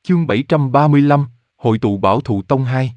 Chương 735, Hội tụ Bảo Thụ Tông 2.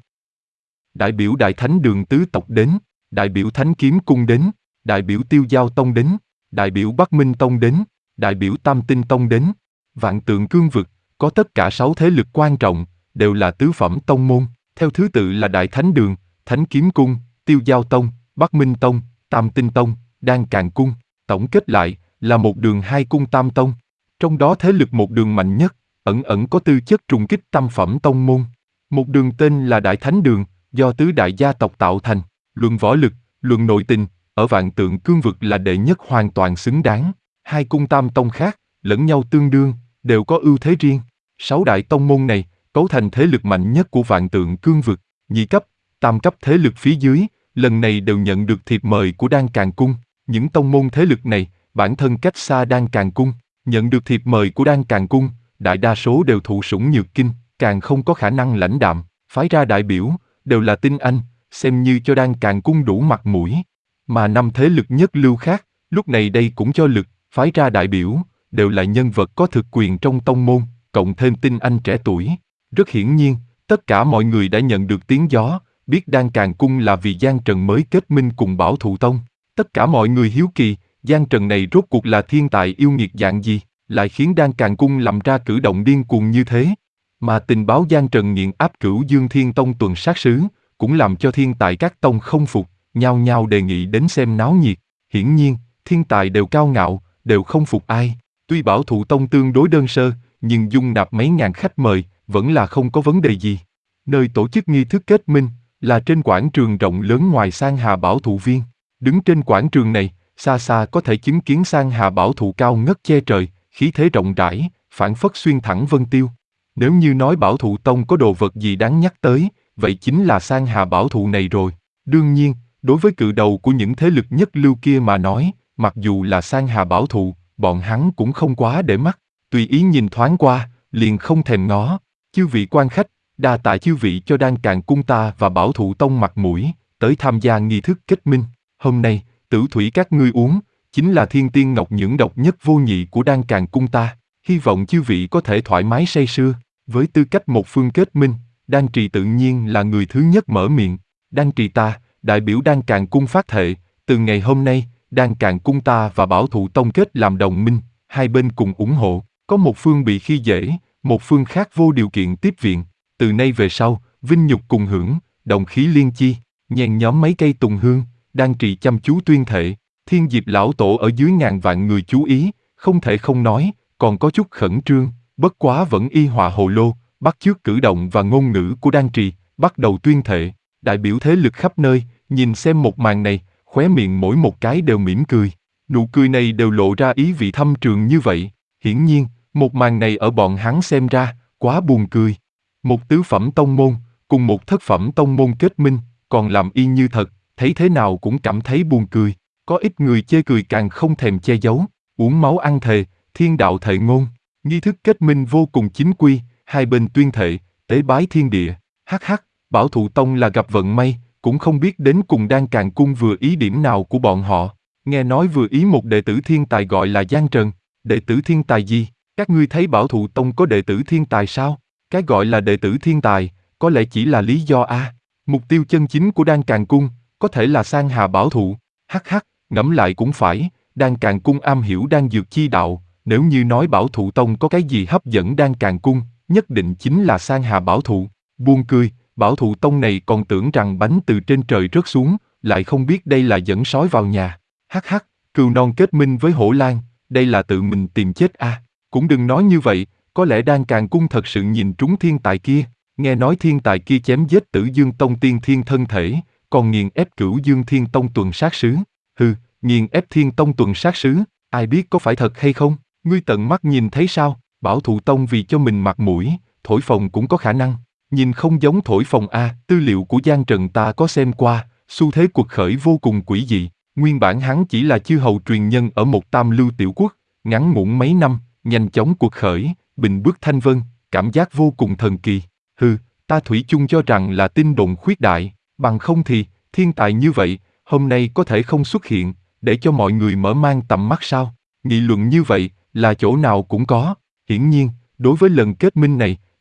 Đại biểu Đại Thánh Đường tứ tộc đến, đại biểu Thánh Kiếm Cung đến, đại biểu Tiêu Giao Tông đến, đại biểu Bắc Minh Tông đến, đại biểu Tam Tinh Tông đến. Vạn Tượng Cương Vực, có tất cả 6 thế lực quan trọng, đều là tứ phẩm tông môn, theo thứ tự là Đại Thánh Đường, Thánh Kiếm Cung, Tiêu Giao Tông, Bắc Minh Tông, Tam Tinh Tông, Đan Càn Cung. Tổng kết lại, là một đường hai cung tam tông. Trong đó thế lực một đường mạnh nhất, ẩn có tư chất trùng kích tam phẩm tông môn. Một đường tên là Đại Thánh Đường, do tứ đại gia tộc tạo thành, luận võ lực, luận nội tình, ở Vạn Tượng Cương Vực là đệ nhất hoàn toàn xứng đáng. Hai cung tam tông khác, lẫn nhau tương đương, đều có ưu thế riêng. 6 đại tông môn này, cấu thành thế lực mạnh nhất của Vạn Tượng Cương Vực. Nhị cấp, tam cấp thế lực phía dưới, lần này đều nhận được thiệp mời của Đan Càn Cung. Những tông môn thế lực này, bản thân cách xa Đan Càn Cung, nhận được thiệp mời của Đan Càn Cung, đại đa số đều thụ sủng nhược kinh, càng không có khả năng lãnh đạm, phái ra đại biểu, đều là tinh anh, xem như cho Đan Càn Cung đủ mặt mũi. Mà 5 thế lực nhất lưu khác, lúc này đây cũng cho lực, phái ra đại biểu, đều là nhân vật có thực quyền trong tông môn, cộng thêm tinh anh trẻ tuổi. Rất hiển nhiên, tất cả mọi người đã nhận được tiếng gió, biết Đan Càn Cung là vì Giang Trần mới kết minh cùng Bảo Thụ Tông. Tất cả mọi người hiếu kỳ, Giang Trần này rốt cuộc là thiên tài yêu nghiệt dạng gì, lại khiến Đan Càn Cung làm ra cử động điên cuồng như thế. Mà tình báo Giang Trần nghiền áp Cửu Dương Thiên Tông tuần sát sứ, cũng làm cho thiên tài các tông không phục, nhao nhao đề nghị đến xem náo nhiệt. Hiển nhiên, thiên tài đều cao ngạo, đều không phục ai. Tuy Bảo Thụ Tông tương đối đơn sơ, nhưng dung nạp mấy ngàn khách mời, vẫn là không có vấn đề gì. Nơi tổ chức nghi thức kết minh, là trên quảng trường rộng lớn ngoài Sang Hà Bảo Thụ Viên. Đứng trên quảng trường này, xa xa có thể chứng kiến Sang Hà Bảo Thụ cao ngất che trời, khí thế rộng rãi, phảng phất xuyên thẳng vân tiêu. Nếu như nói Bảo Thụ Tông có đồ vật gì đáng nhắc tới, vậy chính là Sang Hà Bảo Thụ này rồi. Đương nhiên, đối với cự đầu của những thế lực nhất lưu kia mà nói, mặc dù là Sang Hà Bảo Thụ, bọn hắn cũng không quá để mắt, tùy ý nhìn thoáng qua, liền không thèm ngó. Chư vị quan khách, đa tạ chư vị cho Đan Càn Cung ta và Bảo Thụ Tông mặt mũi, tới tham gia nghi thức kết minh. Hôm nay, tử thủy các ngươi uống, chính là thiên tiên ngọc nhưỡng độc nhất vô nhị của Đan Càn Cung ta. Hy vọng chư vị có thể thoải mái say sưa. Với tư cách một phương kết minh, Đan Trì tự nhiên là người thứ nhất mở miệng. Đan Trì ta, đại biểu Đan Càn Cung phát thệ, từ ngày hôm nay, Đan Càn Cung ta và Bảo Thụ Tông kết làm đồng minh, hai bên cùng ủng hộ, có một phương bị khi dễ, một phương khác vô điều kiện tiếp viện. Từ nay về sau, vinh nhục cùng hưởng, đồng khí liên chi. Nhàn nhóm mấy cây tùng hương, Đan Trì chăm chú tuyên thệ. Thiên Diệp lão tổ ở dưới ngàn vạn người chú ý, không thể không nói, còn có chút khẩn trương, bất quá vẫn y họa hồ lô, bắt chước cử động và ngôn ngữ của Đan Trì, bắt đầu tuyên thệ. Đại biểu thế lực khắp nơi, nhìn xem một màn này, khóe miệng mỗi một cái đều mỉm cười. Nụ cười này đều lộ ra ý vị thâm trường như vậy. Hiển nhiên, một màn này ở bọn hắn xem ra, quá buồn cười. Một tứ phẩm tông môn, cùng một thất phẩm tông môn kết minh, còn làm y như thật, thấy thế nào cũng cảm thấy buồn cười. Có ít người chê cười càng không thèm che giấu, uống máu ăn thề, thiên đạo thệ ngôn. Nghi thức kết minh vô cùng chính quy, hai bên tuyên thệ, tế bái thiên địa. Hắc, Bảo Thụ Tông là gặp vận may, cũng không biết đến cùng Đan Càn Cung vừa ý điểm nào của bọn họ. Nghe nói vừa ý một đệ tử thiên tài gọi là Giang Trần. Đệ tử thiên tài gì? Các ngươi thấy Bảo Thụ Tông có đệ tử thiên tài sao? Cái gọi là đệ tử thiên tài, có lẽ chỉ là lý do a. Mục tiêu chân chính của Đan Càn Cung, có thể là Sang Hà Bảo Thụ. Hắc, ngẫm lại cũng phải, Đan Càn Cung am hiểu đan dược chi đạo, nếu như nói Bảo Thụ Tông có cái gì hấp dẫn Đan Càn Cung, nhất định chính là Sang Hà Bảo Thụ. Buồn cười, Bảo Thụ Tông này còn tưởng rằng bánh từ trên trời rớt xuống, lại không biết đây là dẫn sói vào nhà. Hắc, cừu non kết minh với hổ lang, đây là tự mình tìm chết a. Cũng đừng nói như vậy, có lẽ Đan Càn Cung thật sự nhìn trúng thiên tài kia. Nghe nói thiên tài kia chém giết Tử Dương Tông tiên thiên thân thể, còn nghiền ép Cửu Dương Thiên Tông tuần sát sứ. Hừ, nghiền ép Thiên Tông tuần sát sứ, ai biết có phải thật hay không? Ngươi tận mắt nhìn thấy sao? Bảo Thụ Tông vì cho mình mặt mũi, thổi phồng cũng có khả năng. Nhìn không giống thổi phồng a. Tư liệu của Giang Trần ta có xem qua, xu thế cuộc khởi vô cùng quỷ dị. Nguyên bản hắn chỉ là chư hầu truyền nhân ở một tam lưu tiểu quốc, ngắn ngủn mấy năm, nhanh chóng cuộc khởi, bình bước thanh vân, cảm giác vô cùng thần kỳ. Hừ, ta thủy chung cho rằng là tin đồn khuyết đại, bằng không thì, thiên tài như vậy, hôm nay có thể không xuất hiện, để cho mọi người mở mang tầm mắt sao? Nghị luận như vậy, là chỗ nào cũng có. Hiển nhiên, đối với lần kết minh này,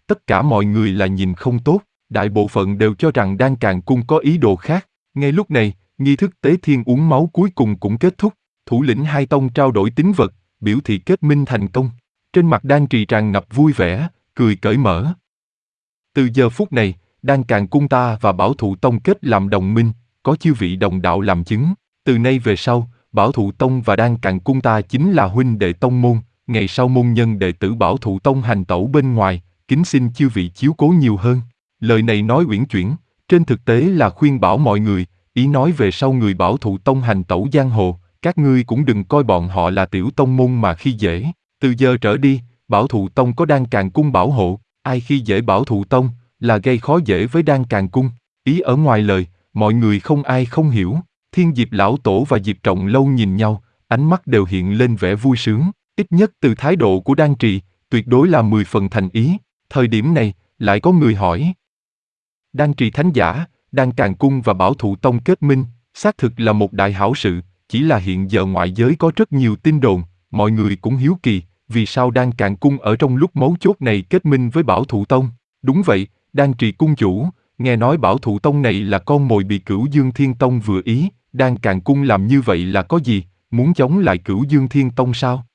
Tất cả mọi người là nhìn không tốt, đại bộ phận đều cho rằng Đan Càn Cung có ý đồ khác. Ngay lúc này, nghi thức tế thiên uống máu cuối cùng cũng kết thúc, thủ lĩnh hai tông trao đổi tín vật, biểu thị kết minh thành công. Trên mặt Đan Trì tràn ngập vui vẻ, cười cởi mở. Từ giờ phút này, Đan Càn Cung ta và Bảo Thụ Tông kết làm đồng minh, có chư vị đồng đạo làm chứng. Từ nay về sau, Bảo Thụ Tông và Đan Càn Cung ta chính là huynh đệ tông môn. Ngày sau môn nhân đệ tử Bảo Thụ Tông hành tẩu bên ngoài, kính xin chư vị chiếu cố nhiều hơn. Lời này nói uyển chuyển, trên thực tế là khuyên bảo mọi người, ý nói về sau người Bảo Thụ Tông hành tẩu giang hồ, các ngươi cũng đừng coi bọn họ là tiểu tông môn mà khi dễ. Từ giờ trở đi, Bảo Thụ Tông có Đan Càn Cung bảo hộ, ai khi dễ Bảo Thụ Tông là gây khó dễ với Đan Càn Cung. Ý ở ngoài lời, mọi người không ai không hiểu. Thiên Diệp Lão Tổ và Diệp Trọng Lâu nhìn nhau, ánh mắt đều hiện lên vẻ vui sướng, ít nhất từ thái độ của Đan Trì, tuyệt đối là 10 phần thành ý. Thời điểm này, lại có người hỏi. Đan Trì thánh giả, Đan Càn Cung và Bảo Thụ Tông kết minh, xác thực là một đại hảo sự, chỉ là hiện giờ ngoại giới có rất nhiều tin đồn, mọi người cũng hiếu kỳ, vì sao Đan Càn Cung ở trong lúc mấu chốt này kết minh với Bảo Thụ Tông. Đúng vậy, Đan Trì cung chủ, nghe nói Bảo Thụ Tông này là con mồi bị Cửu Dương Thiên Tông vừa ý, Đan Càn Cung làm như vậy là có gì, muốn chống lại Cửu Dương Thiên Tông sao?